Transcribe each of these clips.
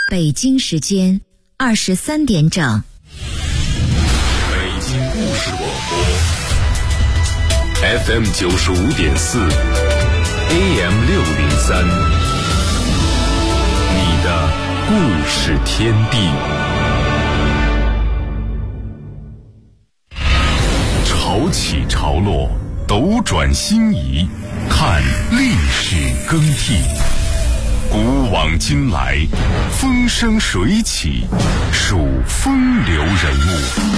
北京时间23点整。 北京故事广播 FM 95.4 AM 603，你的故事天地。潮起潮落，斗转星移，看历史更替。古往今来，风生水起，数风流人物。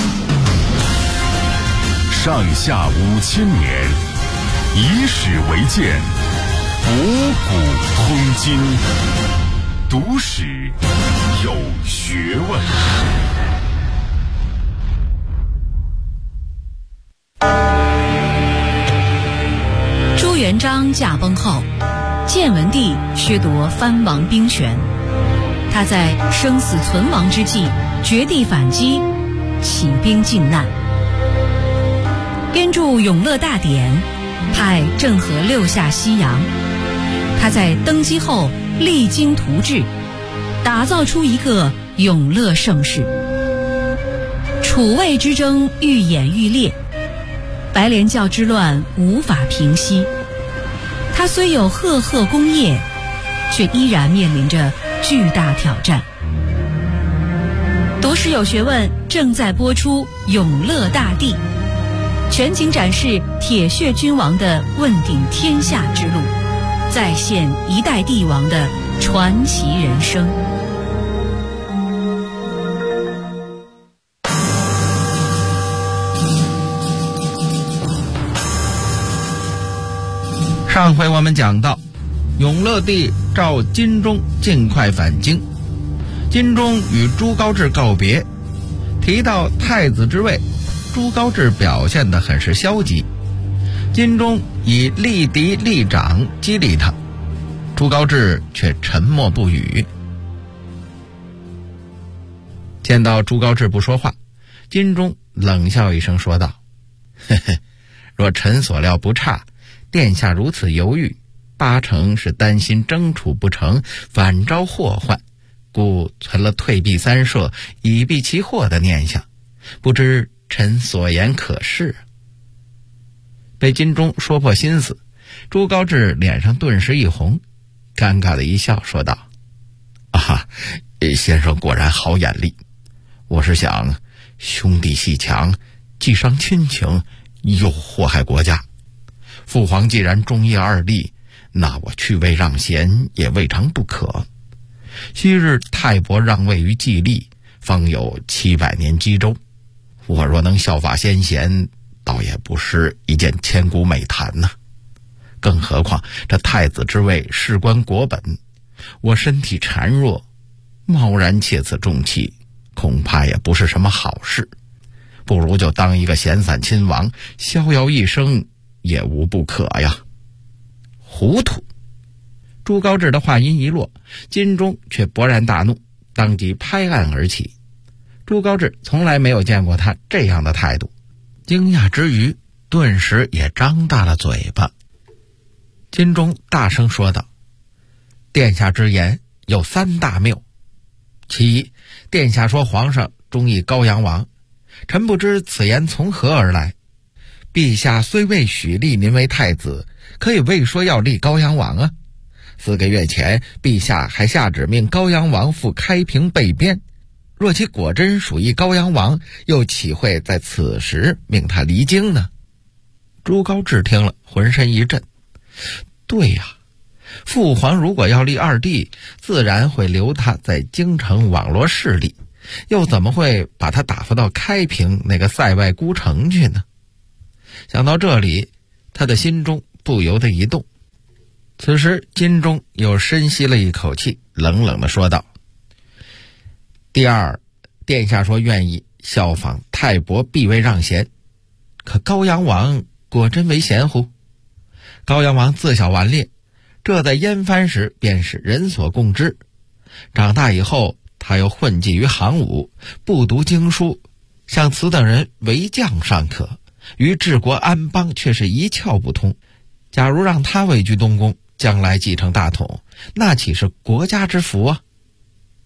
上下5000年，以史为鉴，博古通今，读史有学问。 朱元璋驾崩后，建文帝削夺藩王兵权，他在生死存亡之际绝地反击，起兵靖难，编著《永乐大典》，派郑和六下西洋。他在登基后励精图治，打造出一个永乐盛世。楚魏之争愈演愈烈，白莲教之乱无法平息。他虽有赫赫功业，却依然面临着巨大挑战。读史有学问正在播出《永乐大帝》，全景展示铁血君王的问鼎天下之路，再现一代帝王的传奇人生。 上回我们讲到，永乐帝召金钟尽快返京，金钟与朱高炽告别，提到太子之位，朱高炽表现得很是消极，金钟以力敌力长激励他，朱高炽却沉默不语。见到朱高炽不说话，金钟冷笑一声说道：呵呵，若臣所料不差，殿下如此犹豫，8成是担心征楚不成，反招祸患，故存了退避三舍，以避其祸的念想，不知臣所言可是？被金钟说破心思，朱高炽脸上顿时一红，尴尬的一笑说道：先生果然好眼力，我是想兄弟阋墙，既伤亲情，又祸害国家。父皇既然忠义二立，那我去位让贤也未尝不可。昔日太伯让位于季历，方有700年积周，我若能效法先贤，倒也不是一件千古美谈呐。更何况这太子之位事关国本，我身体孱弱，贸然窃此重器，恐怕也不是什么好事。不如就当一个闲散亲王，逍遥一生也无不可呀。糊涂！朱高炽的话音一落，金钟却勃然大怒，当即拍案而起。朱高炽从来没有见过他这样的态度，惊讶之余，顿时也张大了嘴巴。金钟大声说道：殿下之言有3大谬。其一，殿下说皇上忠义高阳王，臣不知此言从何而来。陛下虽未许立您为太子，可以未说要立高阳王啊。4个月前，陛下还下旨命高阳王赴开平备边，若其果真属意高阳王，又岂会在此时命他离京呢？朱高炽听了浑身一震，对呀，父皇如果要立二弟，自然会留他在京城网罗势力，又怎么会把他打发到开平那个塞外孤城去呢？想到这里，他的心中不由得一动。此时金钟又深吸了一口气，冷冷地说道：第二，殿下说愿意效仿太伯避位让贤，可高阳王果真为贤乎？高阳王自小顽劣，这在燕藩时便是人所共知。长大以后，他又混迹于行伍，不读经书，像此等人为将尚可，于治国安邦却是一窍不通。假如让他位居东宫，将来继承大统，那岂是国家之福啊？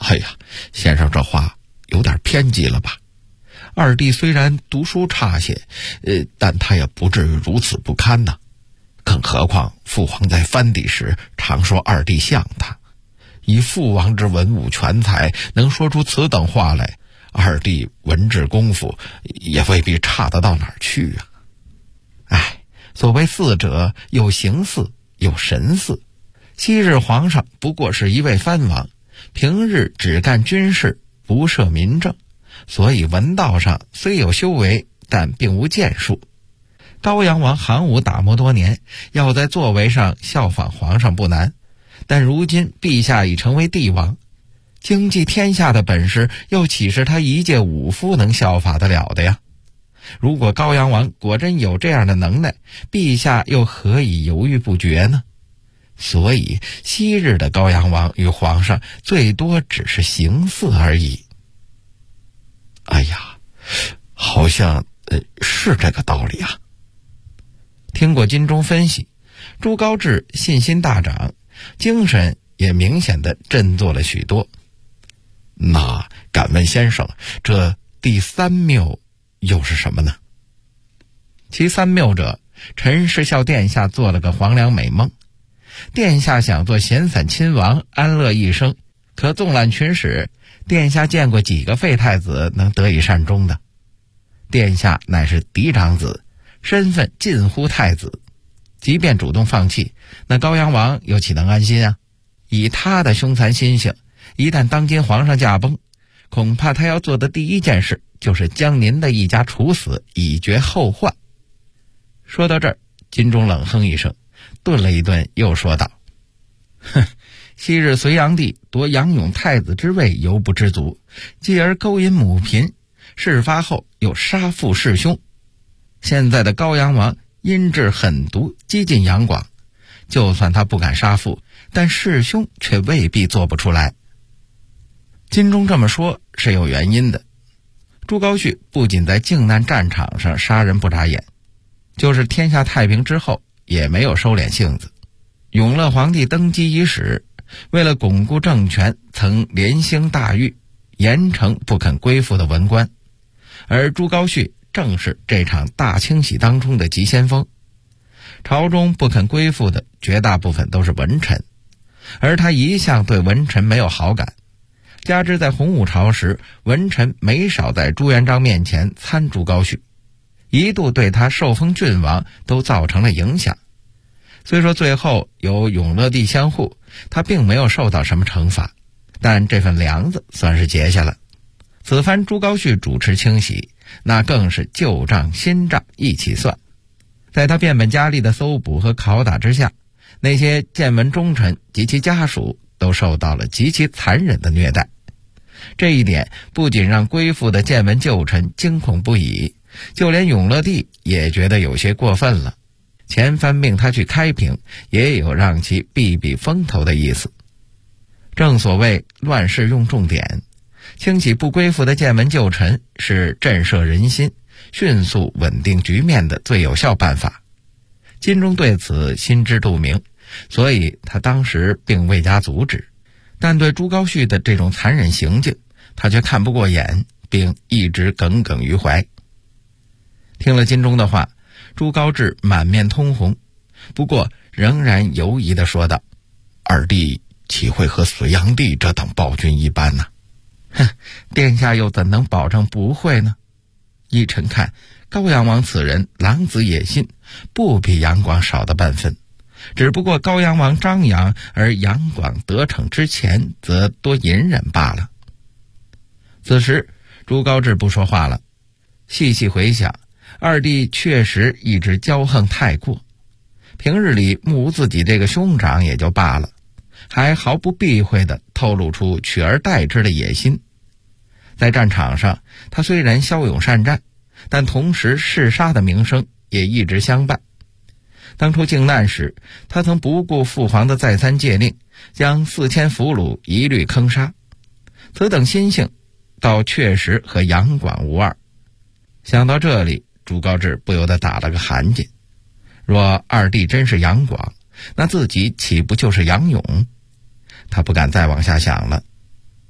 哎呀，先生这话有点偏激了吧？二弟虽然读书差些，但他也不至于如此不堪呐。更何况父皇在藩邸时常说二弟像他，以父王之文武全才，能说出此等话来，二弟文治功夫也未必差得到哪儿去啊。所谓嗣者，有形嗣，有神嗣。昔日皇上不过是一位藩王，平日只干军事，不涉民政，所以文道上虽有修为，但并无建树。高阳王行武打磨多年，要在作为上效仿皇上不难，但如今陛下已成为帝王，经济天下的本事又岂是他一介武夫能效法得了的呀？如果高阳王果真有这样的能耐，陛下又何以犹豫不决呢？所以昔日的高阳王与皇上最多只是形似而已。哎呀，好像是这个道理啊。听过金钟分析，朱高炽信心大涨，精神也明显的振作了许多。那敢问先生，这第三谬又是什么呢？其三谬者，陈氏孝殿下做了个黄粱美梦。殿下想做闲散亲王，安乐一生，可纵览群史，殿下见过几个废太子能得以善终的？殿下乃是嫡长子，身份近乎太子，即便主动放弃，那高阳王又岂能安心啊？以他的凶残心性，一旦当今皇上驾崩，恐怕他要做的第一件事就是将您的一家处死，以绝后患。说到这儿，金钟冷哼一声，顿了一顿，又说道：昔日隋炀帝夺杨勇太子之位犹不知足，继而勾引母嫔，事发后又杀父弑兄。现在的高阳王阴质狠毒，激进杨广，就算他不敢杀父，但弑兄却未必做不出来。金钟这么说是有原因的。朱高煦不仅在靖难战场上杀人不眨眼，就是天下太平之后也没有收敛性子。永乐皇帝登基伊始，为了巩固政权，曾连兴大狱，严惩不肯归附的文官，而朱高煦正是这场大清洗当中的急先锋。朝中不肯归附的绝大部分都是文臣，而他一向对文臣没有好感，加之在洪武朝时，文臣没少在朱元璋面前参朱高煦，一度对他受封郡王都造成了影响。虽说最后有永乐帝相护，他并没有受到什么惩罚，但这份梁子算是结下了。此番朱高煦主持清洗，那更是旧账新账一起算。在他变本加厉的搜捕和拷打之下，那些建文忠臣及其家属都受到了极其残忍的虐待。这一点不仅让归附的建文旧臣惊恐不已，就连永乐帝也觉得有些过分了。前番命他去开平，也有让其避避风头的意思。正所谓乱世用重点，清洗不归附的建文旧臣是震慑人心、迅速稳定局面的最有效办法。金钟对此心知肚明，所以他当时并未加阻止，但对朱高煦的这种残忍行径，他却看不过眼，并一直耿耿于怀。听了金钟的话，朱高炽满面通红，不过仍然犹疑地说道：二弟岂会和隋炀帝这等暴君一般呢？殿下又怎能保证不会呢？依臣看，高阳王此人狼子野心，不比杨广少的半分，只不过高阳王张扬，而杨广得逞之前则多隐忍罢了。此时朱高炽不说话了，细细回想，二弟确实一直骄横太过，平日里目无自己这个兄长也就罢了，还毫不避讳地透露出取而代之的野心。在战场上，他虽然骁勇善战，但同时嗜杀的名声也一直相伴。当初靖难时，他曾不顾父皇的再三戒令，将4000俘虏一律坑杀。此等心性，倒确实和杨广无二。想到这里，朱高炽不由得打了个寒噤。若二弟真是杨广，那自己岂不就是杨勇？他不敢再往下想了。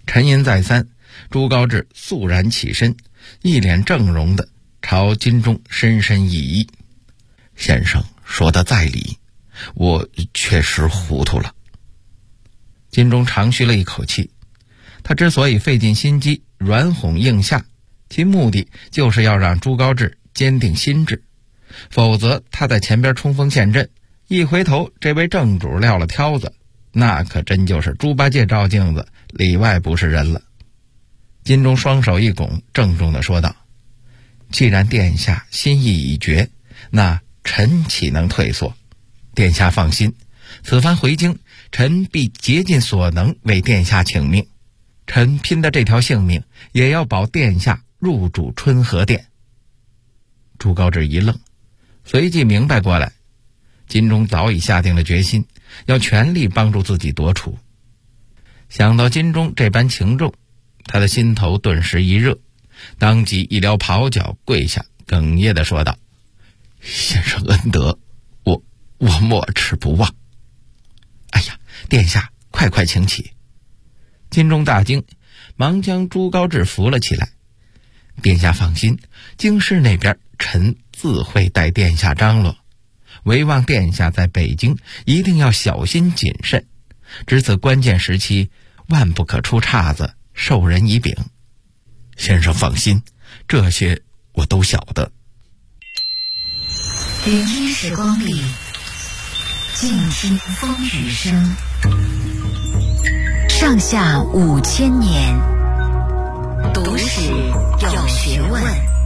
沉吟再三，朱高炽肃然起身，一脸正容的朝金钟深深一揖：“先生说的在理，我确实糊涂了。”金钟长吁了一口气，他之所以费尽心机软哄硬下，其目的就是要让朱高炽坚定心智，否则他在前边冲锋陷阵，一回头这位正主撂了挑子，那可真就是猪八戒照镜子，里外不是人了。金钟双手一拱，郑重地说道：“既然殿下心意已决，那臣岂能退缩？殿下放心，此番回京，臣必竭尽所能为殿下请命。臣拼的这条性命，也要保殿下入主春和殿。”朱高炽一愣，随即明白过来，金钟早已下定了决心，要全力帮助自己夺储。想到金钟这般情重，他的心头顿时一热，当即一撩袍角，跪下哽咽地说道：“先生恩德，我没齿不忘。”“哎呀，殿下快请起。”金钟大惊，忙将朱高炽扶了起来。“殿下放心，京师那边臣自会带殿下张罗，唯望殿下在北京一定要小心谨慎，值此关键时期，万不可出岔子，受人以柄。”“先生放心，这些我都晓得。” 云烟时光里，静听风雨声。上下5000年，读史有学问。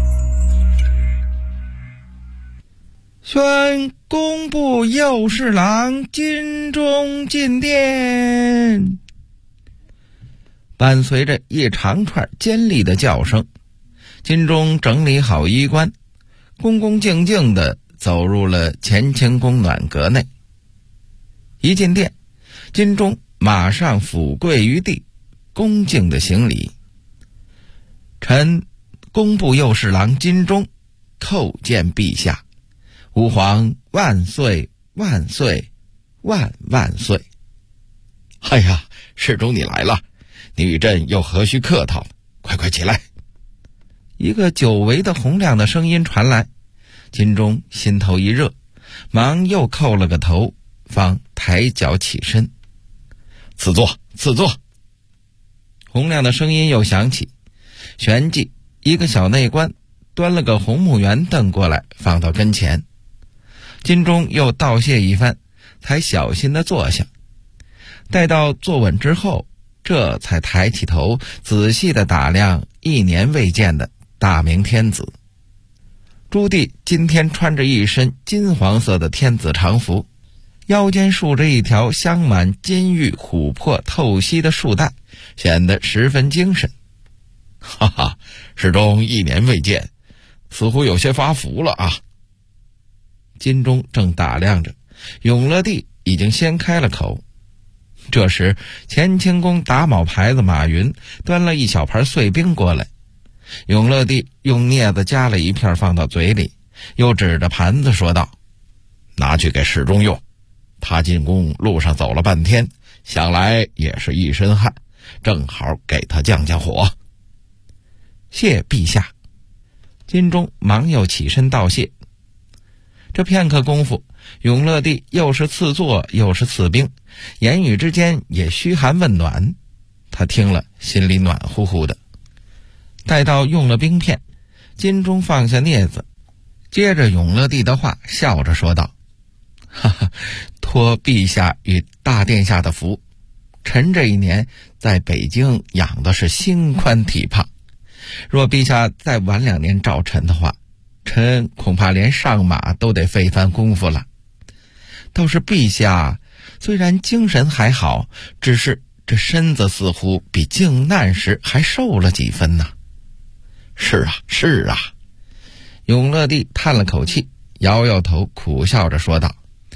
宣工部右侍郎金钟进殿。伴随着一长串尖利的叫声，金钟整理好衣冠，恭恭敬敬地走入了乾清宫暖阁内。一进殿，金钟马上俯跪于地，恭敬地行礼：“臣工部右侍郎金钟叩见陛下，吾皇万岁万岁万岁！”“哎呀，侍中你来了，你与朕又何须客套，快起来！”一个久违的洪亮的声音传来，金钟心头一热，忙又叩了个头，方抬脚起身。“赐座。”洪亮的声音又响起，旋即一个小内官端了个红木圆凳过来，放到跟前。金钟又道谢一番，才小心地坐下。待到坐稳之后，这才抬起头，仔细地打量1年未见的大明天子。朱棣今天穿着一身金黄色的天子长服，腰间束着一条镶满金玉琥珀透析的束带，显得十分精神。“哈哈，侍中1年未见，似乎有些发福了啊。”金钟正打量着，永乐帝已经先开了口。这时乾清宫打卯牌子马云端了一小盘碎冰过来，永乐帝用镊子夹了一片放到嘴里，又指着盘子说道：“拿去给侍中用，他进宫路上走了半天，想来也是一身汗，正好给他降火。”“谢陛下。”金钟忙又起身道谢。这片刻功夫，永乐帝又是赐座又是赐冰，言语之间也嘘寒问暖，他听了心里暖乎乎的。待到用了冰片，金钟放下镊子，接着永乐帝的话，笑着说道：“哈哈，托陛下与大殿下的福，臣这1年在北京养的是心宽体胖，若陛下再晚2年召臣的话，臣恐怕连上马都得费番功夫了。倒是陛下虽然精神还好，只是这身子似乎比靖难时还瘦了几分呢。”“是啊。”永乐帝叹了口气，摇摇头，苦笑着说道：“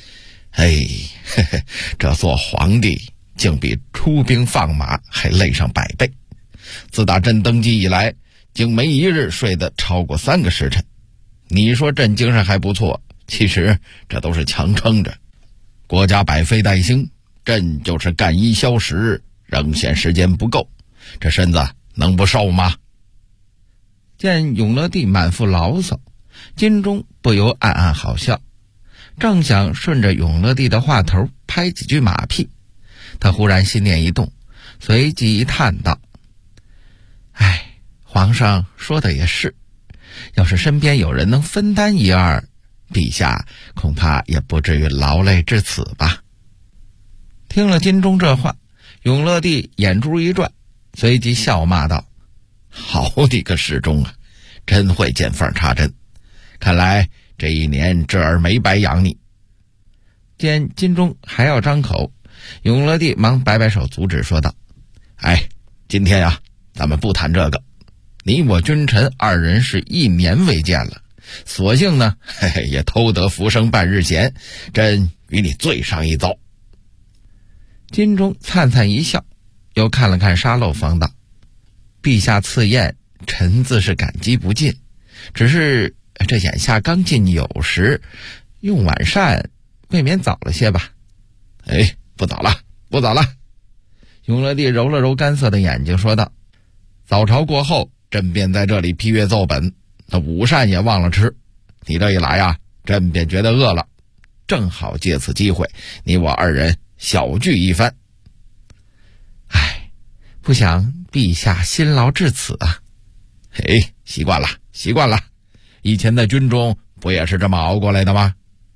这做皇帝竟比出兵放马还累上100倍。自打朕登基以来，竟没一日睡得超过3个时辰。你说朕精神还不错，其实这都是强撑着。国家百废待兴，朕就是干1消10，仍嫌时间不够， 这身子能不瘦吗？见永乐帝满腹牢骚，金钟不由暗暗好笑，正想顺着永乐帝的话头拍几句马屁，他忽然心念一动，随即一叹道：哎，皇上说的也是，要是身边有人能分担一二，陛下恐怕也不至于劳累至此吧。听了金钟这话，永乐帝眼珠一转，随即笑骂道：好你个侍中啊，真会见缝插针，看来这一年这儿没白养你。见金钟还要张口，永乐帝忙摆摆手阻止，说道：哎，今天呀，咱们不谈这个，你我君臣二人是一年未见了，所幸呢，也偷得浮生半日闲，朕与你罪上一遭。金钟灿灿一笑，又看了看沙漏，方道：陛下赐宴，臣自是感激不尽，只是这眼下刚进酉时，用晚膳未免早了些吧。哎，不早了，不早了。永乐帝揉了揉干涩的眼睛，说道：早朝过后，朕便在这里批阅奏本，那午膳也忘了吃，你这一来呀，朕便觉得饿了，正好借此机会，你我二人小聚一番。哎，不想陛下辛劳至此啊。嘿，习惯了，习惯了，以前在军中不也是这么熬过来的吗？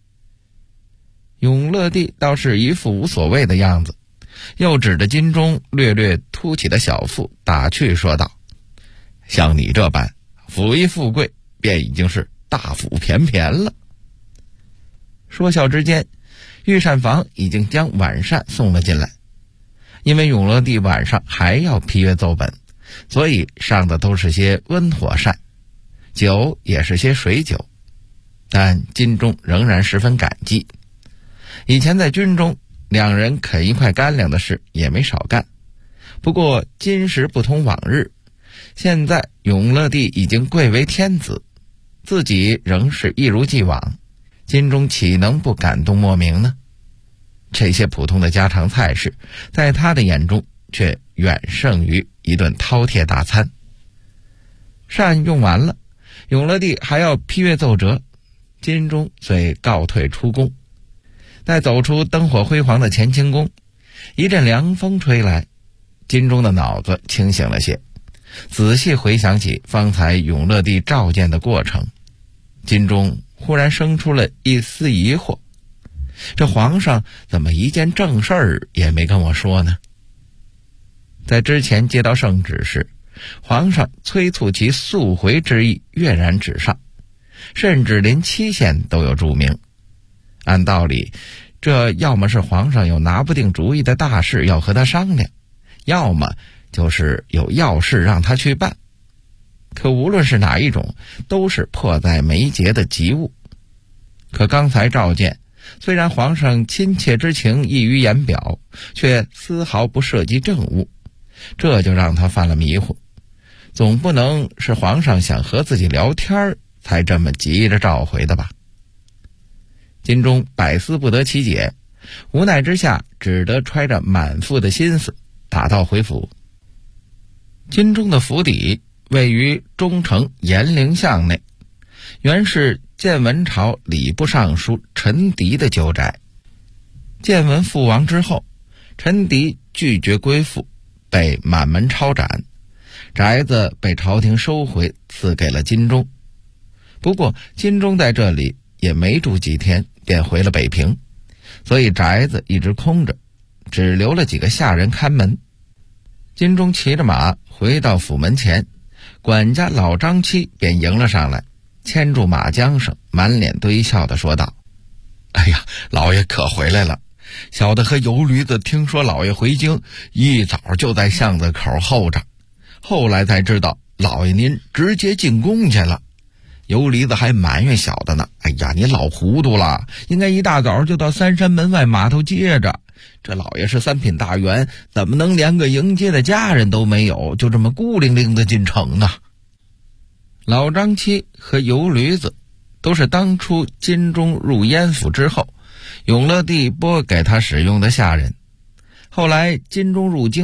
永乐帝倒是一副无所谓的样子，又指着金钟略略凸起的小腹打趣说道：像你这般府一富贵，便已经是大腹便便了。说笑之间，御膳房已经将晚膳送了进来。因为永乐帝晚上还要批阅奏本，所以上的都是些温火膳，酒也是些水酒。但金钟仍然十分感激，以前在军中两人啃一块干粮的事也没少干，不过今时不同往日，现在永乐帝已经贵为天子，自己仍是一如既往，金钟岂能不感动莫名呢？这些普通的家常菜事，在他的眼中却远胜于一顿饕餮大餐。膳用完了，永乐帝还要批阅奏折，金钟遂告退出宫。待走出灯火辉煌的乾清宫，一阵凉风吹来，金钟的脑子清醒了些，仔细回想起方才永乐帝召见的过程，金钟忽然生出了一丝疑惑，这皇上怎么一件正事儿也没跟我说呢？在之前接到圣旨时，皇上催促其速回之意跃然纸上，甚至连期限都有注明。按道理，这要么是皇上有拿不定主意的大事要和他商量，要么就是有要事让他去办。可无论是哪一种，都是迫在眉睫的急务。可刚才召见，虽然皇上亲切之情溢于言表，却丝毫不涉及政务，这就让他犯了迷糊。总不能是皇上想和自己聊天才这么急着召回的吧？金钟百思不得其解，无奈之下只得揣着满腹的心思打道回府。金钟的府邸位于中城延陵巷内，原是建文朝礼部尚书陈迪的旧宅。建文父亡之后，陈迪拒绝归附，被满门抄斩，宅子被朝廷收回，赐给了金钟。不过金钟在这里也没住几天，便回了北平，所以宅子一直空着，只留了几个下人看门。金钟骑着马回到府门前，管家老张七便迎了上来，牵住马缰绳，满脸堆笑地说道：哎呀，老爷可回来了，小的和油驴子听说老爷回京，一早就在巷子口候着，后来才知道老爷您直接进宫去了。油驴子还埋怨小的呢，哎呀，你老糊涂了，应该一大早就到三山门外码头接着，这老爷是三品大员，怎么能连个迎接的家人都没有，就这么孤零零的进城呢？老张七和油驴子都是当初金钟入燕府之后，永乐帝拨给他使用的下人。后来金钟入京，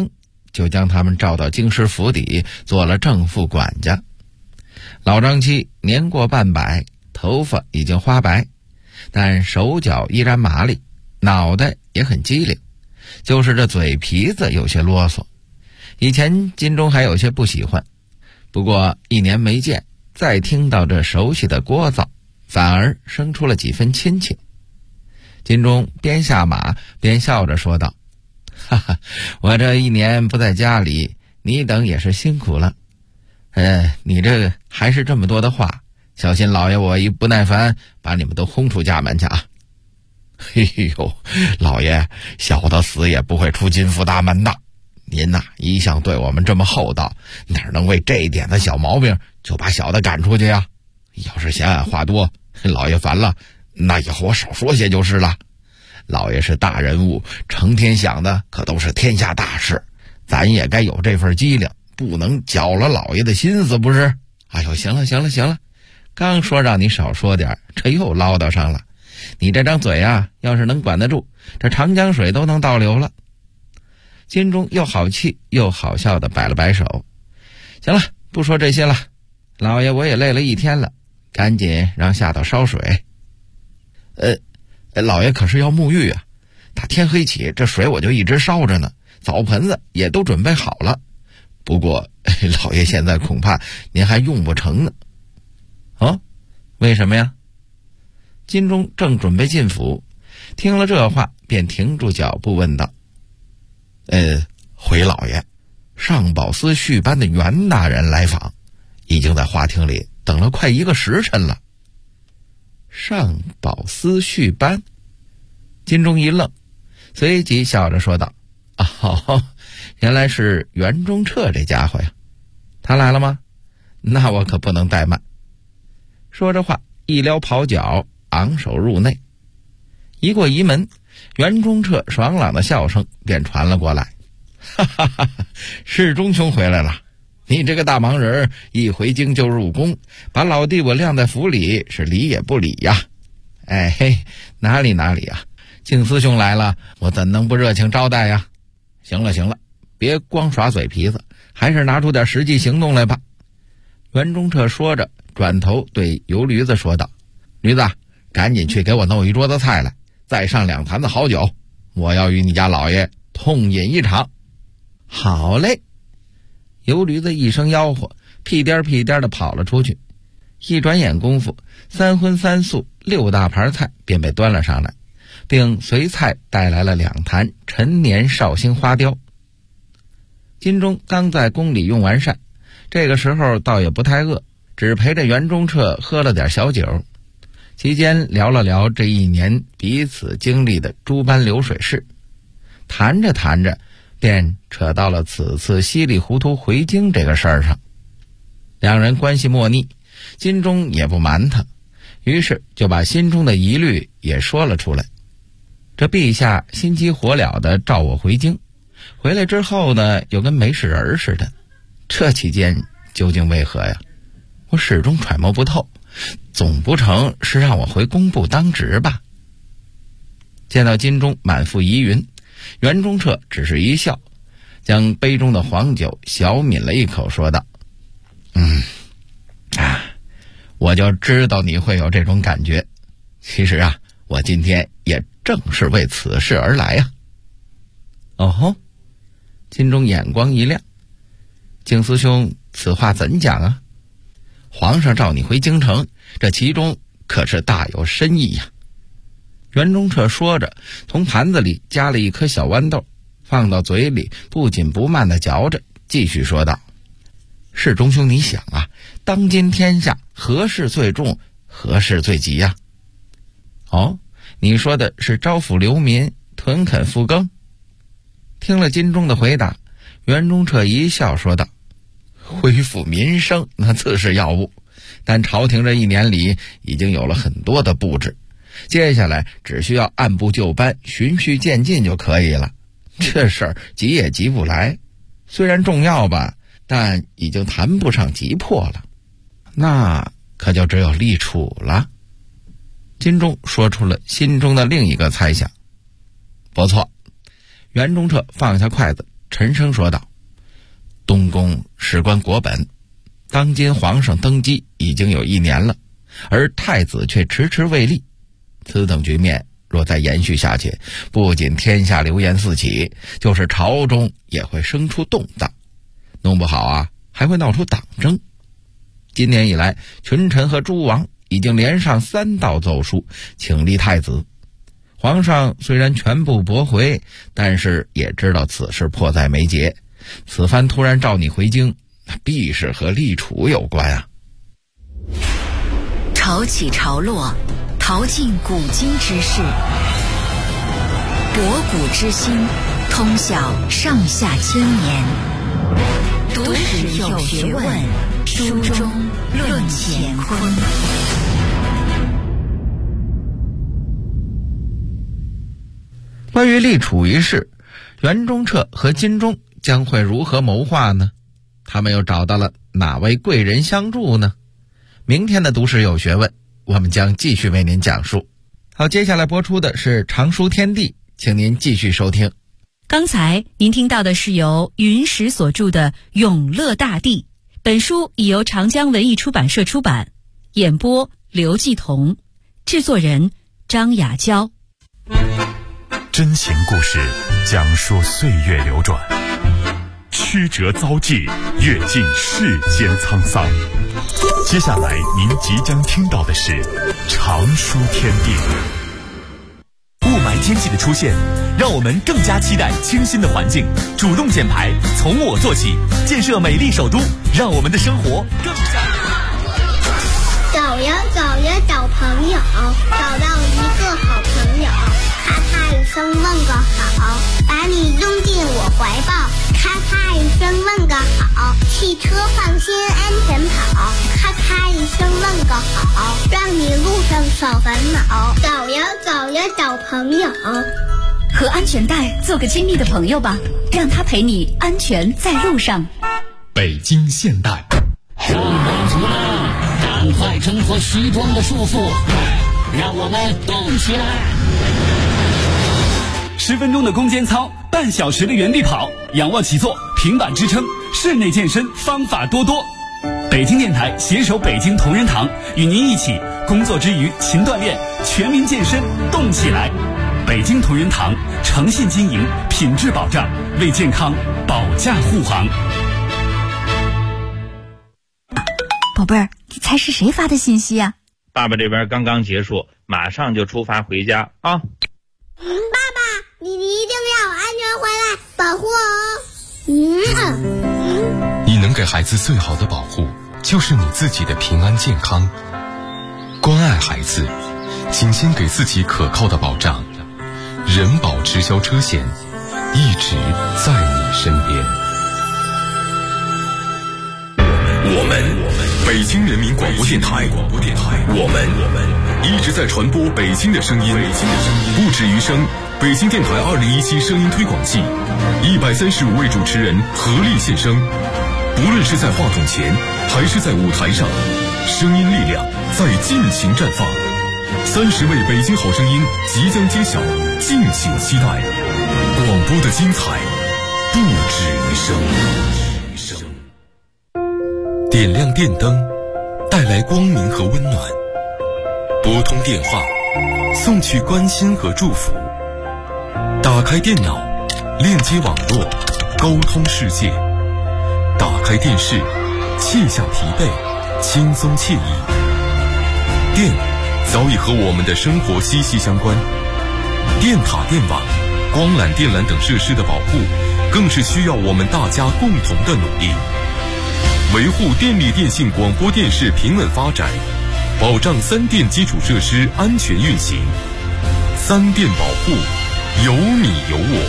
就将他们召到京师府邸，做了正副管家。老张七年过半百，头发已经花白，但手脚依然麻利，脑袋也很机灵，就是这嘴皮子有些啰嗦。以前金钟还有些不喜欢，不过1年没见，再听到这熟悉的聒噪，反而生出了几分亲切。金钟边下马边笑着说道：哈哈，我这1年不在家里，你等也是辛苦了。你这还是这么多的话，小心老爷我一不耐烦，把你们都轰出家门去啊！嘿呦，老爷，小的死也不会出金府大门的。您呐，一向对我们这么厚道，哪能为这一点的小毛病就把小的赶出去呀？要是嫌俺话多，老爷烦了，那以后我少说些就是了。老爷是大人物，成天想的可都是天下大事，咱也该有这份机灵，不能搅了老爷的心思，不是？哎呦，行了，刚说让你少说点，这又唠叨上了。你这张嘴啊，要是能管得住，这长江水都能倒流了。金钟又好气又好笑地摆了摆手：行了，不说这些了，老爷我也累了1天了，赶紧让下头烧水。老爷可是要沐浴啊，打天黑起这水我就一直烧着呢，澡盆子也都准备好了。不过老爷现在恐怕您还用不成呢。哦，为什么呀？金钟正准备进府，听了这话便停住脚步问道：回老爷，上宝司续班的袁大人来访，已经在花厅里等了快1个时辰了。上宝司续班？金钟一愣，随即笑着说道：哦，原来是袁中彻这家伙呀，他来了吗？那我可不能怠慢。说着话，一撩袍角，昂首入内。一过仪门，袁中彻爽朗的笑声便传了过来：哈哈哈，世忠兄回来了，你这个大忙人一回京就入宫，把老弟我晾在府里是理也不理呀。哎嘿，哪里啊，敬思兄来了，我怎能不热情招待呀？行了，别光耍嘴皮子，还是拿出点实际行动来吧。袁中彻说着，转头对油驴子说道：驴子，赶紧去给我弄一桌子菜来，再上2坛子好酒，我要与你家老爷痛饮一场。好嘞。油驴子一声吆喝，屁颠屁颠地跑了出去。一转眼功夫，3荤3素6大盘菜便被端了上来，并随菜带来了2坛陈年绍兴花雕。金钟刚在宫里用完膳，这个时候倒也不太饿，只陪着袁中彻喝了点小酒，期间聊了聊这1年彼此经历的诸般流水事。谈着便扯到了此次稀里糊涂回京这个事儿上。2人关系莫逆，金钟也不瞒他，于是就把心中的疑虑也说了出来。这陛下心急火燎地召我回京，回来之后呢，又跟没事人似的，这期间究竟为何呀？我始终揣摩不透，总不成是让我回工部当值吧？见到金钟满腹疑云，袁中彻只是一笑，将杯中的黄酒小抿了一口，说道：我就知道你会有这种感觉。其实啊，我今天也正是为此事而来呀。哦吼，金钟眼光一亮：敬思兄，此话怎讲啊？皇上召你回京城，这其中可是大有深意呀。袁中彻说着，从盘子里夹了一颗小豌豆，放到嘴里，不紧不慢地嚼着，继续说道：世忠兄，你想啊，当今天下何事最重，何事最急呀？哦，你说的是招抚流民，屯垦复耕？听了金钟的回答，袁中彻一笑说道：恢复民生那自是要务，但朝廷这1年里已经有了很多的布置，接下来只需要按部就班，循序渐进就可以了。这事儿急也急不来，虽然重要吧，但已经谈不上急迫了。那可就只有立储了。金钟说出了心中的另一个猜想。不错，袁中彻放下筷子，沉声说道： 东宫事关国本，当今皇上登基已经有1年了，而太子却迟迟未立。此等局面若再延续下去，不仅天下流言四起，就是朝中也会生出动荡，弄不好啊还会闹出党争。今年以来，群臣和诸王已经连上3道奏书请立太子。皇上虽然全部驳回，但是也知道此事迫在眉睫，此番突然召你回京，必是和立储有关啊。 潮起潮落，淘尽古今之事，博古之今，通晓上下千年。读史有学问，书中论乾坤。 关于立储一事，袁中彻和金钟将会如何谋划呢？他们又找到了哪位贵人相助呢？明天的读史有学问，我们将继续为您讲述。好，接下来播出的是常书天地，请您继续收听。 刚才您听到的是由云石所著的《永乐大帝》，本书已由长江文艺出版社出版，演播刘继彤，制作人张雅娇。 真情故事讲述岁月流转，曲折遭际，阅尽世间沧桑。接下来您即将听到的是常书天地。雾霾天气的出现，让我们更加期待清新的环境，主动减排，从我做起，建设美丽首都，让我们的生活更加。 走呀走呀找朋友，找到一个好朋友，咔咔一声问个好，把你拥进我怀抱，咔咔一声问个好，汽车放心安全跑，咔咔一声问个好，让你路上少烦恼。走呀走呀找朋友， 和安全带做个亲密的朋友吧，让他陪你安全在路上。 北京现代，上班族们赶快挣脱西装的束缚，让我们动起来。 10分钟的攻坚操，半小时的原地跑，仰卧起坐，平板支撑，室内健身方法多多。北京电台携手北京同仁堂，与您一起工作之余勤锻炼，全民健身动起来。北京同仁堂诚信经营，品质保障，为健康保驾护航。 宝贝儿，你猜是谁发的信息啊？ 爸爸这边刚刚结束，马上就出发回家啊。 爸爸，你一定要安全回来，保护我。 你能给孩子最好的保护，就是你自己的平安健康。关爱孩子，请先给自己可靠的保障。人保直销车险，一直在你身边。 我们北京人民广播电台，我们一直在传播北京的声音，不止于声。北京电台2017声音推广季，135位主持人合力献声，不论是在话筒前还是在舞台上，声音力量在尽情绽放。30位北京好声音即将揭晓，敬请期待。广播的精彩不止于声。 点亮电灯，带来光明和温暖；拨通电话，送去关心和祝福；打开电脑，链接网络，沟通世界；打开电视，卸下疲惫，轻松惬意。电早已和我们的生活息息相关，电塔、电网、光缆、电缆等设施的保护，更是需要我们大家共同的努力。维护电力电信广播电视平稳发展，保障3电基础设施安全运行。3电保护，有你有我。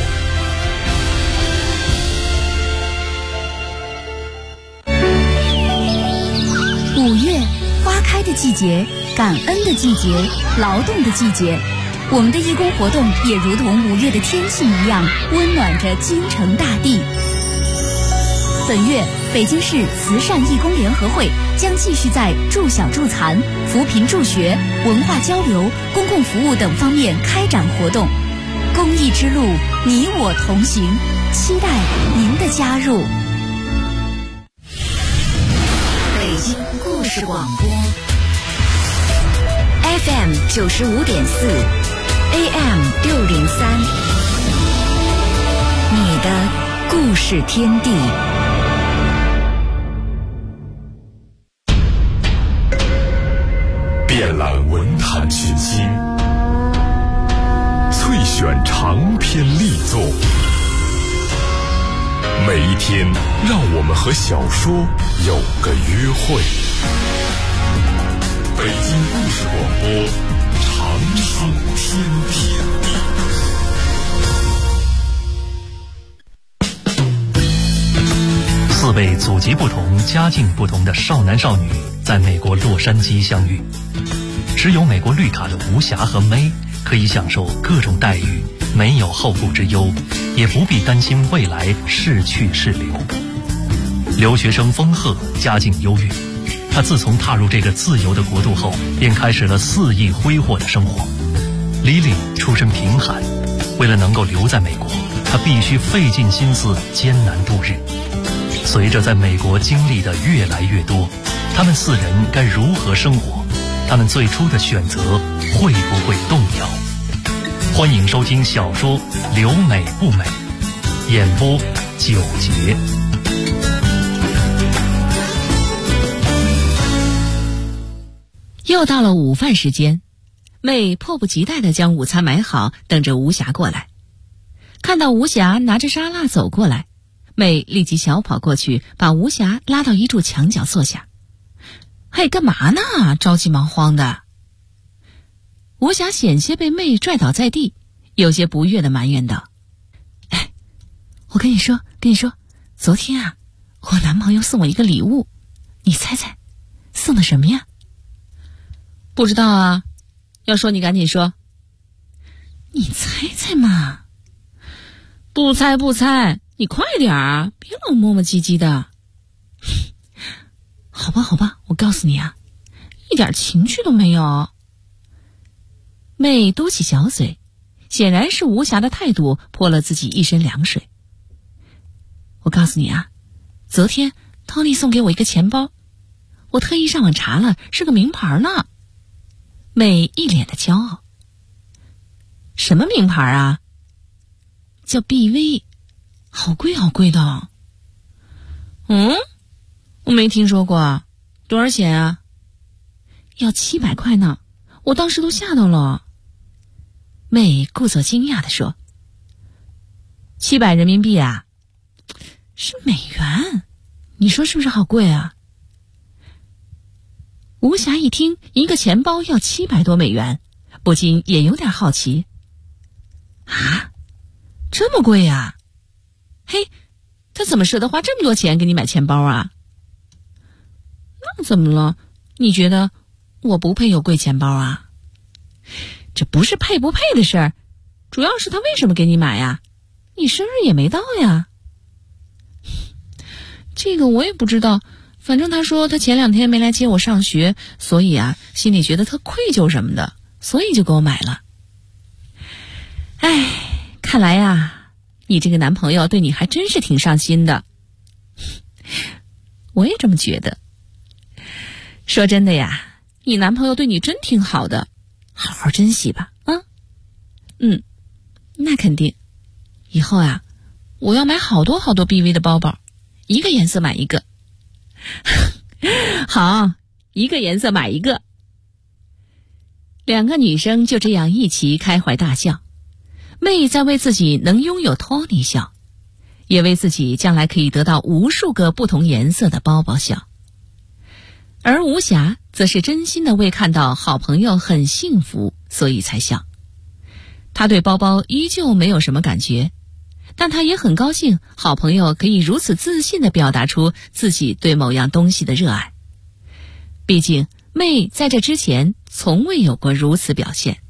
5月，花开的季节，感恩的季节，劳动的季节。我们的义工活动也如同5月的天气一样，温暖着京城大地。本月，北京市慈善义工联合会将继续在助小助残、扶贫助学、文化交流、公共服务等方面开展活动。公益之路，你我同行，期待您的加入。 事广播 FM 95.4 AM 603，你的故事天地。 遍览文坛群星，萃选长篇力作，每一天让我们和小说有个约会。北京故事广播，长寿天地。 4位祖籍不同、家境不同的少男少女在美国洛杉矶相遇，持有美国绿卡的吴霞和May可以享受各种待遇，没有后顾之忧，也不必担心未来是去是留。留学生丰赫家境优越，他自从踏入这个自由的国度后，便开始了肆意挥霍的生活。Lily 出身贫寒，为了能够留在美国，他必须费尽心思艰难度日。随着在美国经历的越来越多，他们4人该如何生活？他们最初的选择会不会动摇？欢迎收听小说《留美不美》，演播9节。 又到了午饭时间，妹迫不及待地将午餐买好，等着吴霞过来。看到吴霞拿着沙拉走过来，妹立即小跑过去，把吴霞拉到一处墙角坐下。嘿，干嘛呢？着急忙慌的。吴霞险些被妹拽倒在地，有些不悦地埋怨道：哎，我跟你说，昨天啊，我男朋友送我一个礼物，你猜猜送的什么呀？不知道啊，要说你赶紧说。你猜猜嘛。不猜，你快点啊，别老磨磨唧唧的。好吧，我告诉你啊，一点情趣都没有。妹嘟起小嘴，显然是吴霞的态度泼了自己一身凉水。我告诉你啊，昨天 Tony 送给我一个钱包，我特意上网查了，是个名牌呢。妹一脸的骄傲。什么名牌啊？叫 BV， 好贵的。我没听说过，多少钱啊？要700块呢，我当时都吓到了。妹故作惊讶地说：700人民币啊？是美元，你说是不是好贵啊？吴霞一听一个钱包要700多美元，不禁也有点好奇。啊，这么贵啊？嘿，他怎么舍得花这么多钱给你买钱包啊？那怎么了？你觉得我不配有贵钱包啊？这不是配不配的事儿，主要是他为什么给你买呀？你生日也没到呀。这个我也不知道，反正他说他前2天没来接我上学，所以啊，心里觉得特愧疚什么的，所以就给我买了。哎，看来呀，你这个男朋友对你还真是挺上心的。我也这么觉得。说真的呀，你男朋友对你真挺好的，好好珍惜吧啊。那肯定。以后啊，我要买好多 BV 的包包，一个颜色买一个。好，一个颜色买一个。2个女生就这样一起开怀大笑。妹在为自己能拥有 Tony 笑，也为自己将来可以得到无数个不同颜色的包包笑。而吴霞则是真心的为看到好朋友很幸福，所以才笑。她对包包依旧没有什么感觉，但她也很高兴好朋友可以如此自信地表达出自己对某样东西的热爱。毕竟妹在这之前从未有过如此表现。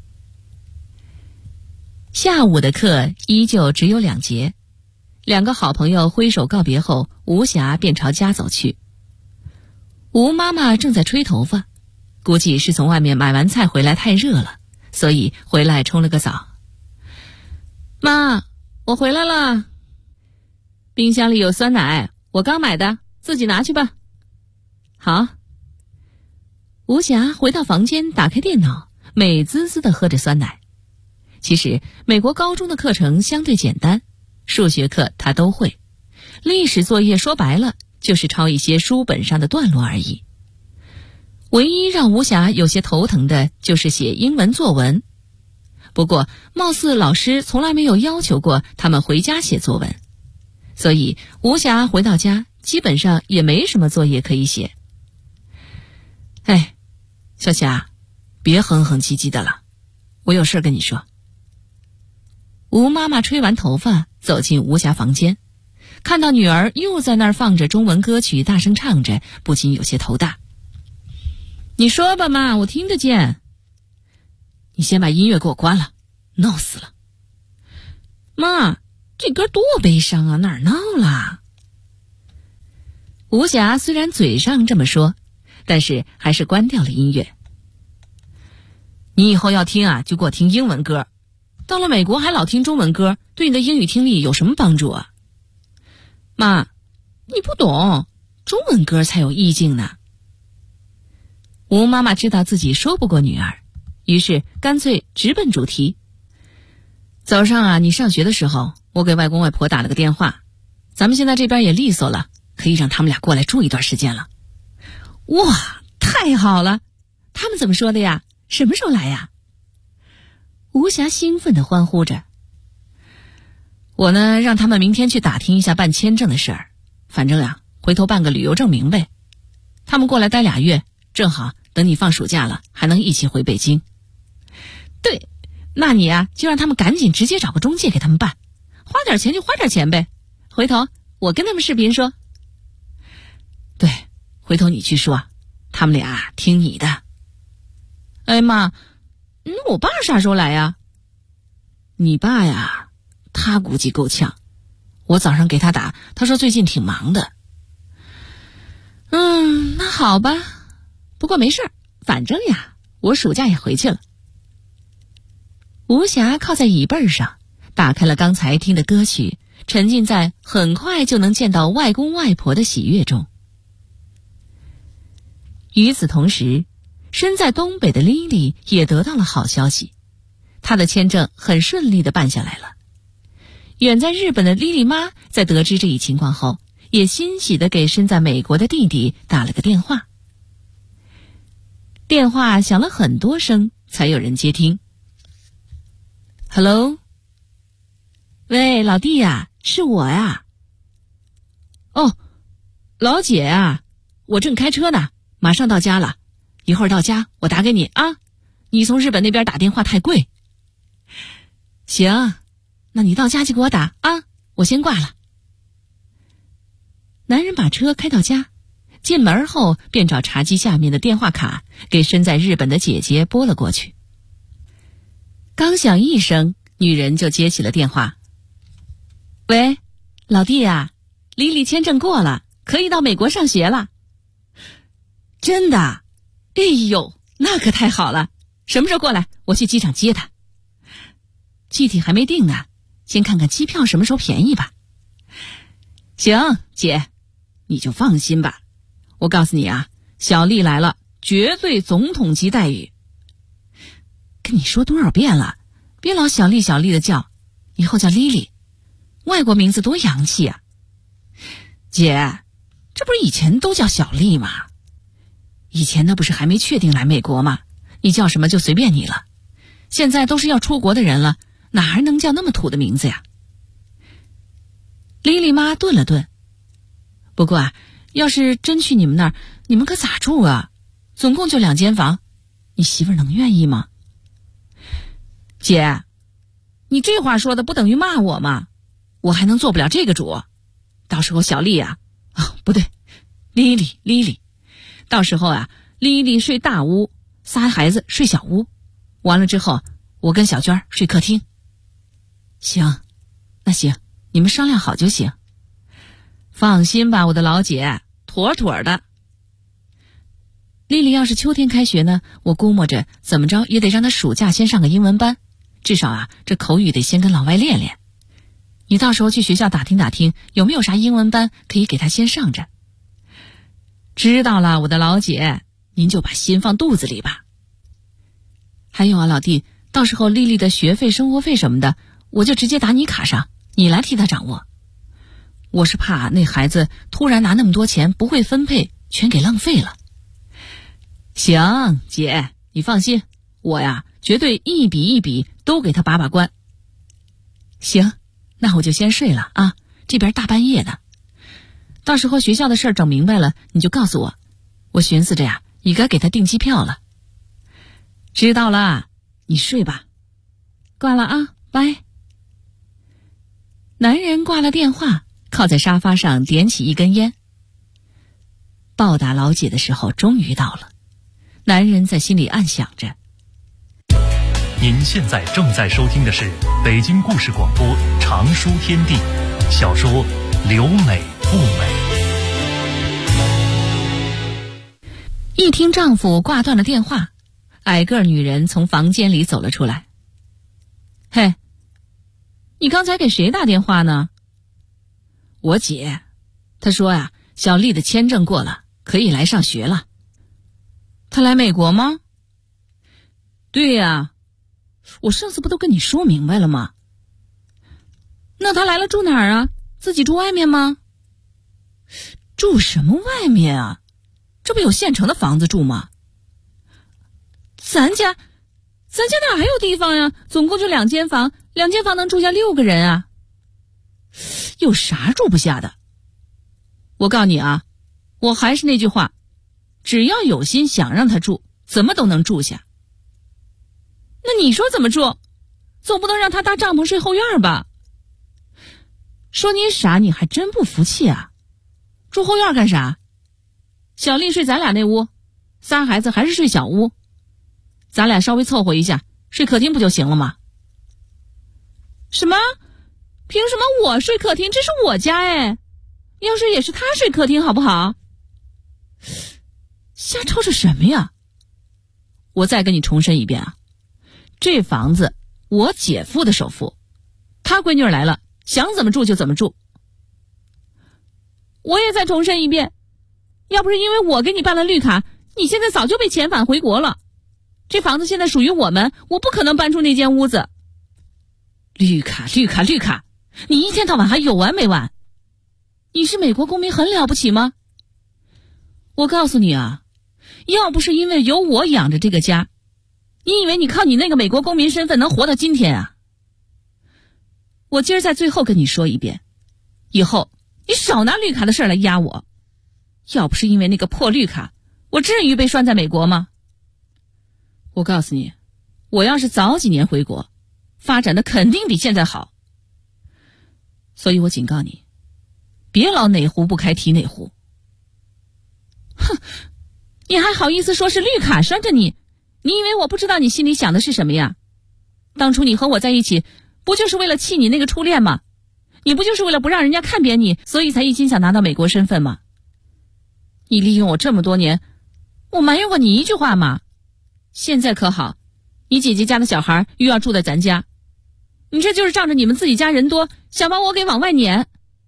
下午的课依旧只有2节，2个好朋友挥手告别后，吴霞便朝家走去。吴妈妈正在吹头发，估计是从外面买完菜回来太热了，所以回来冲了个澡。妈，我回来了。冰箱里有酸奶，我刚买的，自己拿去吧。好。 吴霞回到房间，打开电脑，美滋滋地喝着酸奶。其实美国高中的课程相对简单，数学课她都会，历史作业说白了就是抄一些书本上的段落而已。唯一让吴霞有些头疼的就是写英文作文。不过貌似老师从来没有要求过他们回家写作文，所以吴霞回到家基本上也没什么作业可以写。哎，小霞，别哼哼唧唧的了，我有事跟你说。吴妈妈吹完头发走进吴霞房间，看到女儿又在那儿放着中文歌曲大声唱着，不禁有些头大。你说吧妈，我听得见。你先把音乐给我关了，闹死了。妈，这歌多悲伤啊，哪儿闹了？吴霞虽然嘴上这么说，但是还是关掉了音乐。你以后要听啊，就给我听英文歌，到了美国还老听中文歌，对你的英语听力有什么帮助啊？妈，你不懂，中文歌才有意境呢。吴妈妈知道自己说不过女儿，于是干脆直奔主题。早上啊，你上学的时候，我给外公外婆打了个电话，咱们现在这边也利索了，可以让他们俩过来住一段时间了。哇，太好了！他们怎么说的呀？什么时候来呀？吴霞兴奋地欢呼着。我呢，让他们明天去打听一下办签证的事儿，反正啊，回头办个旅游证明呗。他们过来待2月，正好等你放暑假了，还能一起回北京。对，那你啊，就让他们赶紧直接找个中介给他们办，花点钱就花点钱呗。回头我跟他们视频说。对，回头你去说，他们俩听你的。哎妈，我爸啥时候来呀？你爸呀，他估计够呛。我早上给他打，他说最近挺忙的。那好吧，不过没事儿，反正呀，我暑假也回去了。吴霞靠在椅背上，打开了刚才听的歌曲，沉浸在很快就能见到外公外婆的喜悦中。与此同时，身在东北的莉莉也得到了好消息，她的签证很顺利地办下来了。远在日本的莉莉妈在得知这一情况后，也欣喜地给身在美国的弟弟打了个电话。电话响了很多声才有人接听。Hello， 喂，老弟呀，是我呀。哦，老姐啊，我正开车呢，马上到家了，一会儿到家我打给你啊。你从日本那边打电话太贵。行，那你到家就给我打啊，我先挂了。男人把车开到家，进门后便找茶几下面的电话卡，给身在日本的姐姐拨了过去。刚响一声，女人就接起了电话。喂，老弟呀，莉莉签证过了，可以到美国上学了。真的？哎呦，那可太好了！什么时候过来？我去机场接她。具体还没定呢，先看看机票什么时候便宜吧。行，姐，你就放心吧。我告诉你啊，小丽来了，绝对总统级待遇。跟你说多少遍了，别老小丽小丽的叫，以后叫莉莉，外国名字多洋气啊。姐，这不是以前都叫小丽吗？以前那不是还没确定来美国吗？你叫什么就随便你了。现在都是要出国的人了，哪还能叫那么土的名字呀？莉莉妈顿了顿，不过啊，要是真去你们那儿，你们可咋住啊？总共就2间房，你媳妇儿能愿意吗？姐，你这话说的不等于骂我吗？我还能做不了这个主？到时候小丽啊，不对，莉莉，到时候啊，莉莉睡大屋，3孩子睡小屋，完了之后，我跟小娟睡客厅。行，那行，你们商量好就行。放心吧，我的老姐，妥妥的。莉莉要是秋天开学呢，我估摸着怎么着也得让她暑假先上个英文班，至少啊，这口语得先跟老外练练。你到时候去学校打听打听，有没有啥英文班可以给她先上着。知道了，我的老姐， 您就把心放肚子里吧。还有啊，老弟，到时候丽丽的学费、生活费什么的，我就直接打你卡上，你来替她掌握。我是怕那孩子突然拿那么多钱不会分配，全给浪费了。行，姐，你放心，我呀绝对一笔一笔都给他把关。行，那我就先睡了啊，这边大半夜的。到时候学校的事儿整明白了，你就告诉我。我寻思着呀，也该给他订机票了。知道了，你睡吧。挂了啊，拜。男人挂了电话，靠在沙发上点起一根烟。报答老姐的时候终于到了，男人在心里暗想着。 您现在正在收听的是北京故事广播长书天地小说《留美不美》。 一听丈夫挂断了电话，矮个女人从房间里走了出来。嘿，你刚才给谁打电话呢？我姐，她说呀，小丽的签证过了，可以来上学了。她来美国吗？对呀，我上次不都跟你说明白了吗？那她来了住哪儿啊？自己住外面吗？住什么外面啊？这不有现成的房子住吗？咱家哪还有地方呀？总共就2间房，2间房能住下6个人啊。有啥住不下的？我告诉你啊，我还是那句话，只要有心想让他住，怎么都能住下。那你说怎么住？总不能让他搭帐篷睡后院吧？说你傻，你还真不服气啊？住后院干啥？小丽睡咱俩那屋，3孩子还是睡小屋，咱俩稍微凑合一下，睡客厅不就行了吗？什么？凭什么我睡客厅？这是我家哎，要是也是他睡客厅好不好？瞎吵吵什么呀？我再跟你重申一遍啊，这房子我姐夫的首付，他闺女来了，想怎么住就怎么住。我也再重申一遍，要不是因为我给你办了绿卡，你现在早就被遣返回国了。这房子现在属于我们，我不可能搬出那间屋子。绿卡，你一天到晚还有完没完？你是美国公民很了不起吗？我告诉你啊，要不是因为有我养着这个家，你以为你靠你那个美国公民身份能活到今天啊？我今儿在最后跟你说一遍，以后你少拿绿卡的事儿来压我。要不是因为那个破绿卡，我至于被拴在美国吗？我告诉你，我要是早几年回国，发展的肯定比现在好。所以我警告你，别老哪壶不开提哪壶。哼，你还好意思说是绿卡拴着你？你以为我不知道你心里想的是什么呀？当初你和我在一起，不就是为了气你那个初恋吗？你不就是为了不让人家看扁你，所以才一心想拿到美国身份吗？你利用我这么多年，我埋怨过你一句话吗？现在可好，你姐姐家的小孩又要住在咱家，你这就是仗着你们自己家人多，想把我给往外撵。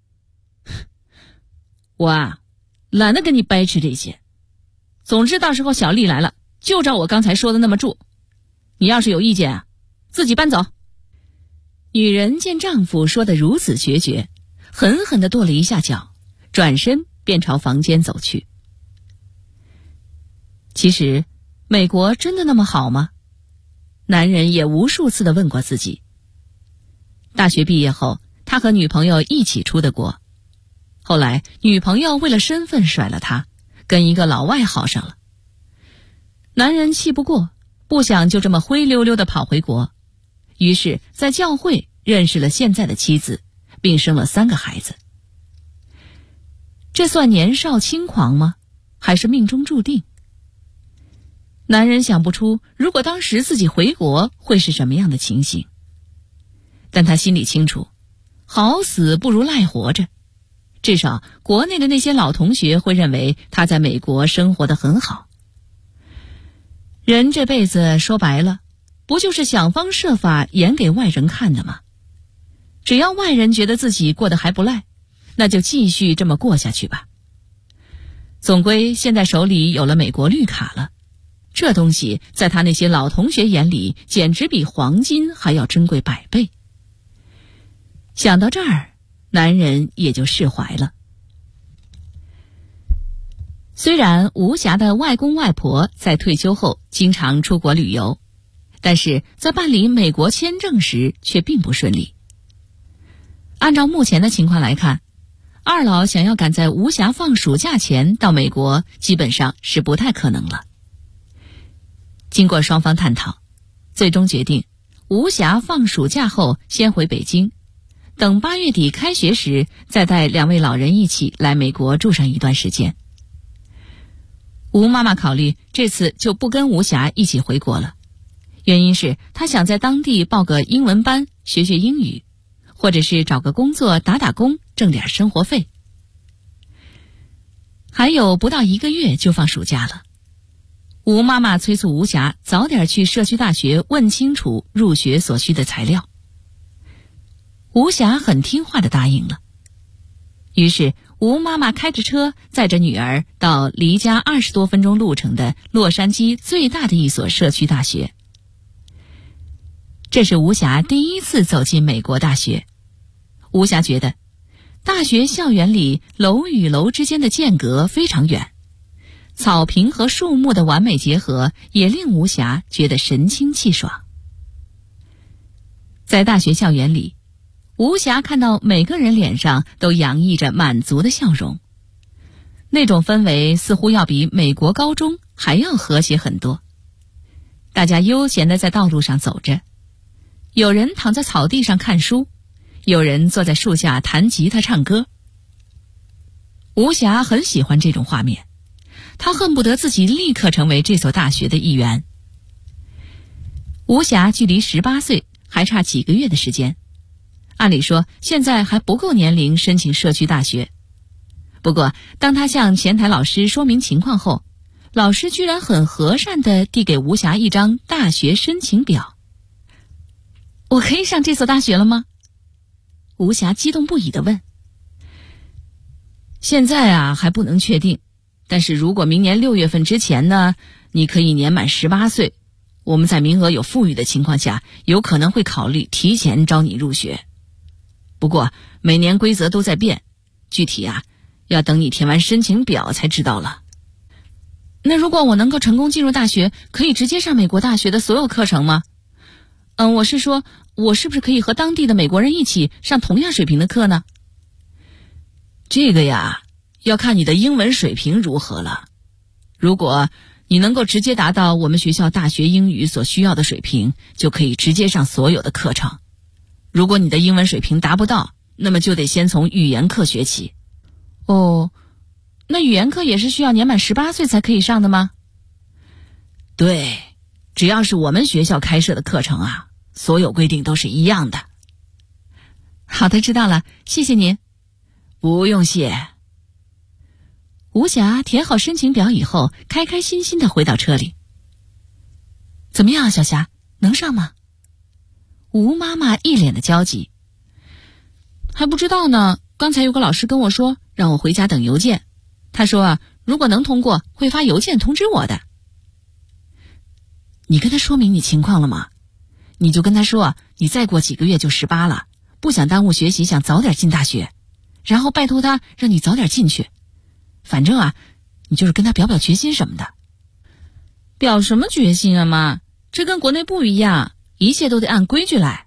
我啊，懒得跟你掰扯这些。总之到时候小丽来了，就照我刚才说的那么住。你要是有意见啊，自己搬走。女人见丈夫说得如此决绝，狠狠地跺了一下脚，转身便朝房间走去。其实美国真的那么好吗？男人也无数次地问过自己。大学毕业后，他和女朋友一起出的国，后来女朋友为了身份甩了他，跟一个老外好上了。男人气不过，不想就这么灰溜溜地跑回国，于是在教会认识了现在的妻子，并生了3个孩子。这算年少轻狂吗？还是命中注定？男人想不出如果当时自己回国会是什么样的情形，但他心里清楚，好死不如赖活着，至少国内的那些老同学会认为他在美国生活得很好。人这辈子说白了，不就是想方设法演给外人看的吗？只要外人觉得自己过得还不赖，那就继续这么过下去吧。 总归现在手里有了美国绿卡了，这东西在他那些老同学眼里简直比黄金还要珍贵100倍。想到这儿，男人也就释怀了。虽然吴霞的外公外婆在退休后经常出国旅游，但是在办理美国签证时却并不顺利。按照目前的情况来看，二老想要赶在吴霞放暑假前到美国，基本上是不太可能了。经过双方探讨，最终决定吴霞放暑假后先回北京，等8月底开学时再带2位老人一起来美国住上一段时间。吴妈妈考虑这次就不跟吴霞一起回国了，原因是她想在当地报个英文班学学英语，或者是找个工作打打工挣点生活费。还有不到1个月就放暑假了，吴妈妈催促吴霞早点去社区大学问清楚入学所需的材料。吴霞很听话地答应了。于是吴妈妈开着车载着女儿到离家20多分钟路程的洛杉矶最大的一所社区大学。这是吴霞第一次走进美国大学。吴霞觉得大学校园里楼与楼之间的间隔非常远，草坪和树木的完美结合也令吴霞觉得神清气爽。在大学校园里，吴霞看到每个人脸上都洋溢着满足的笑容，那种氛围似乎要比美国高中还要和谐很多。大家悠闲地在道路上走着，有人躺在草地上看书，有人坐在树下弹吉他唱歌。吴霞很喜欢这种画面，她恨不得自己立刻成为这所大学的一员。吴霞距离18岁还差几个月的时间，按理说现在还不够年龄申请社区大学。不过当她向前台老师说明情况后，老师居然很和善地递给吴霞一张大学申请表。我可以上这所大学了吗？吴霞激动不已地问。现在还不能确定，但是如果明年6月份之前呢，你可以年满18岁，我们在名额有富裕的情况下，有可能会考虑提前招你入学。不过每年规则都在变，具体要等你填完申请表才知道了。那如果我能够成功进入大学，可以直接上美国大学的所有课程吗？我是说，我是不是可以和当地的美国人一起上同样水平的课呢？这个要看你的英文水平如何了。如果你能够直接达到我们学校大学英语所需要的水平，就可以直接上所有的课程。如果你的英文水平达不到，那么就得先从语言课学起。哦，那语言课也是需要年满18岁才可以上的吗？对，只要是我们学校开设的课程所有规定都是一样的。好的，知道了，谢谢您。不用谢。吴霞填好申请表以后，开开心心地回到车里。怎么样，小霞，能上吗？吴妈妈一脸的焦急。还不知道呢，刚才有个老师跟我说，让我回家等邮件。他说如果能通过，会发邮件通知我的。你跟他说明你情况了吗？你就跟他说你再过几个月就18了，不想耽误学习，想早点进大学，然后拜托他让你早点进去。反正你就是跟他表表决心什么的。表什么决心啊妈？这跟国内不一样，一切都得按规矩来。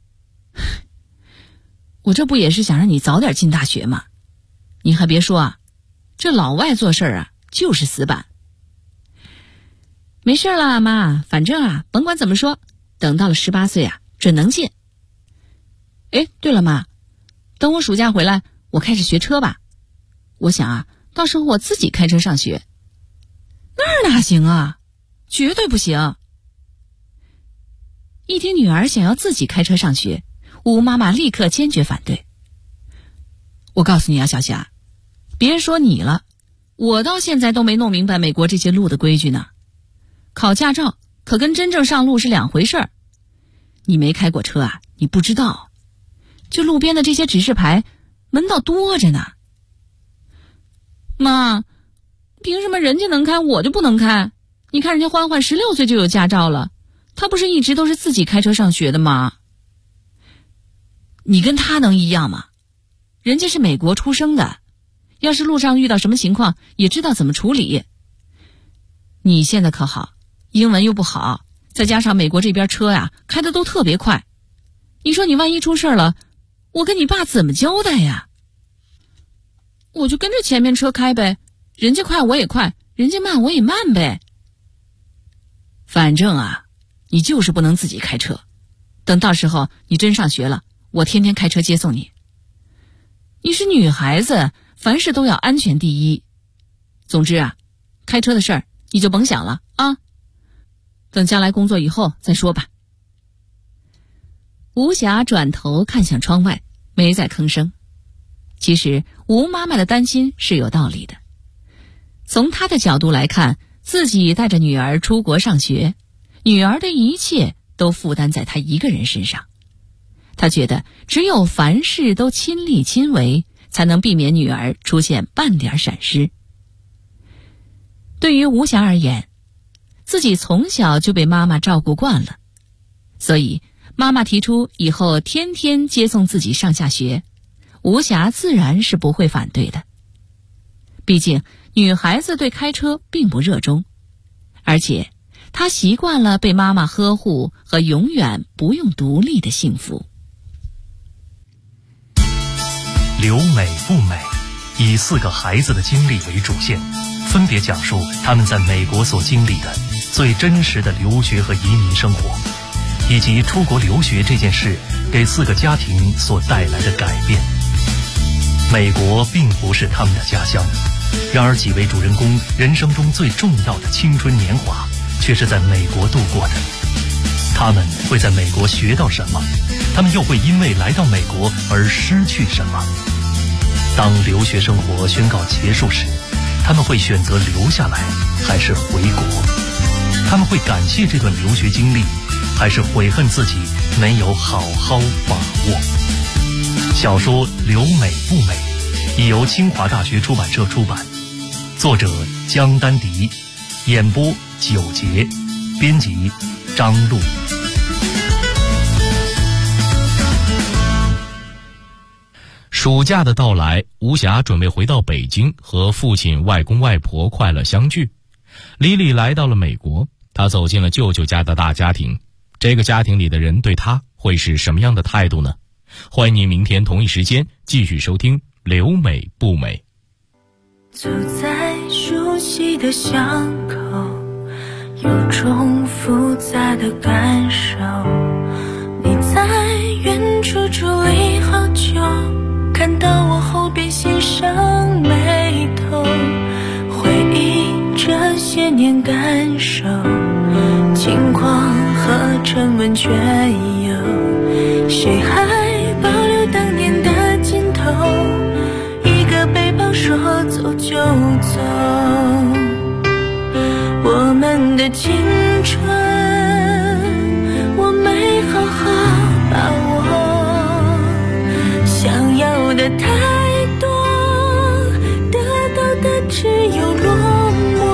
我这不也是想让你早点进大学吗？你还别说这老外做事就是死板。没事了妈，反正甭管怎么说，等到了18岁准能进。对了妈，等我暑假回来，我开始学车吧。我想到时候我自己开车上学。那哪行绝对不行。一听女儿想要自己开车上学，吴妈妈立刻坚决反对。我告诉你小霞，别说你了，我到现在都没弄明白美国这些路的规矩呢。考驾照可跟真正上路是两回事儿。你没开过车你不知道，就路边的这些指示牌门道多着呢。妈， 凭什么人家能开我就不能开？你看人家欢欢16岁就有驾照了，他不是一直都是自己开车上学的吗？你跟他能一样吗？人家是美国出生的，要是路上遇到什么情况也知道怎么处理。你现在可好，英文又不好，再加上美国这边车呀开的都特别快，你说你万一出事了，我跟你爸怎么交代呀？我就跟着前面车开呗，人家快我也快，人家慢我也慢呗。反正啊，你就是不能自己开车，等到时候你真上学了，我天天开车接送你。你是女孩子，凡事都要安全第一。总之啊，开车的事儿你就甭想了啊，等将来工作以后再说吧。吴霞转头看向窗外，没再吭声。其实吴妈妈的担心是有道理的，从她的角度来看，自己带着女儿出国上学，女儿的一切都负担在她一个人身上。她觉得只有凡事都亲力亲为，才能避免女儿出现半点闪失。对于吴霞而言，自己从小就被妈妈照顾惯了，所以妈妈提出以后天天接送自己上下学，吴霞自然是不会反对的。毕竟女孩子对开车并不热衷，而且她习惯了被妈妈呵护和永远不用独立的幸福。 留美不美，以4个孩子的经历为主线，分别讲述他们在美国所经历的最真实的留学和移民生活，以及出国留学这件事给4个家庭所带来的改变。美国并不是他们的家乡，然而几位主人公人生中最重要的青春年华却是在美国度过的。他们会在美国学到什么？他们又会因为来到美国而失去什么？当留学生活宣告结束时，他们会选择留下来还是回国？他们会感谢这段留学经历，还是悔恨自己没有好好把握？小说《留美不美》已由清华大学出版社出版，作者江丹迪，演播9节，编辑张璐。 暑假的到来，吴霞准备回到北京和父亲、外公、外婆快乐相聚。李李来到了美国，她走进了舅舅家的大家庭。这个家庭里的人对她会是什么样的态度呢？欢迎您明天同一时间继续收听《留美不美》。 走在熟悉的巷口，有种复杂的感受。你在远处伫立好久，看到我后边欣赏眉头，回忆这些年感受，轻狂和沉稳却有，谁还保留当年的镜头？一个背包说走就走，我们的青春我没好好把握，想要的太多，得到的只有落寞。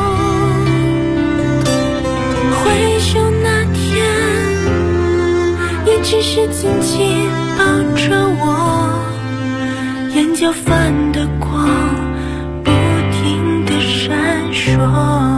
回首那天，你只是紧紧抱着我，眼角泛的光不停地闪烁。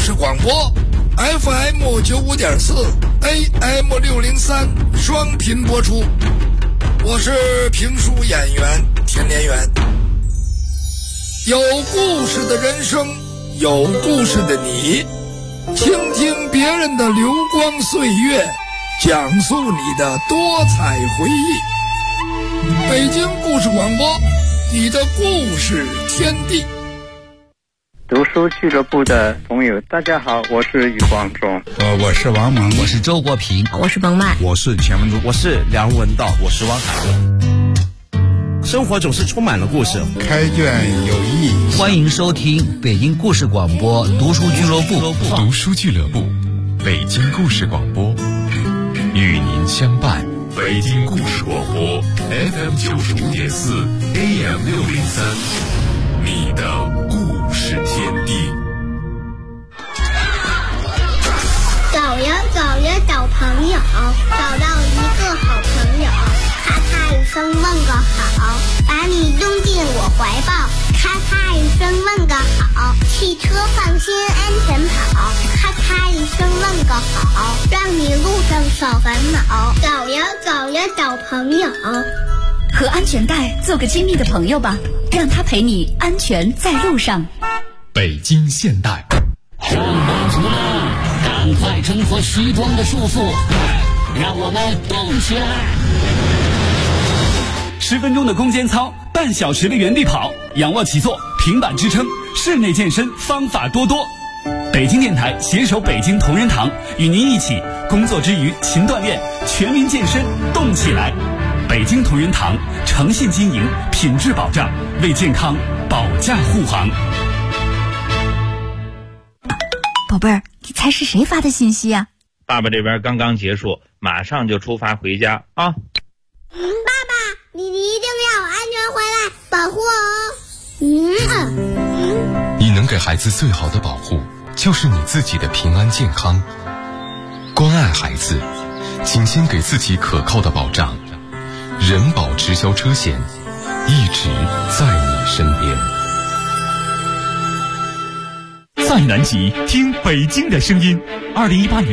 事广播 FM 95.4 AM 603双频播出。我是评书演员田连元。有故事的人生，有故事的你，倾听别人的流光岁月，讲述你的多彩回忆。北京故事广播，你的故事天地。 读书俱乐部的朋友，大家好，我是余光中。 我是王蒙， 我是周国平， 我是彭曼， 我是钱文珠， 我是梁文道，我是汪海。生活总是充满了故事， 开卷有益。 欢迎收听北京故事广播读书俱乐部。 读书俱乐部，北京故事广播，与您相伴。北京故事广播 FM 95.4 AM 603，你的故事天地。 找呀找呀找朋友，找到一个好朋友，咔嚓一声问个好，把你拥进我怀抱，咔嚓一声问个好，汽车放心安全跑，咔嚓一声问个好，让你路上少烦恼。找呀找呀找朋友， 和安全带做个亲密的朋友吧，让他陪你安全在路上。 北京现代， 上班族们，赶快挣脱西装的束缚，让我们动起来 ！10分钟的攻坚操，半小时的原地跑，仰卧起坐，平板支撑，室内健身方法多多。北京电台携手北京同仁堂，与您一起工作之余勤锻炼，全民健身动起来。北京同仁堂诚信经营，品质保障，为健康保驾护航。 宝贝儿，你猜是谁发的信息啊？ 爸爸这边刚刚结束，马上就出发回家啊！ 爸爸，你一定要安全回来，保护我。 你能给孩子最好的保护，就是你自己的平安健康。关爱孩子，请先给自己可靠的保障。人保直销车险，一直在你身边。 在南极听北京的声音，2018年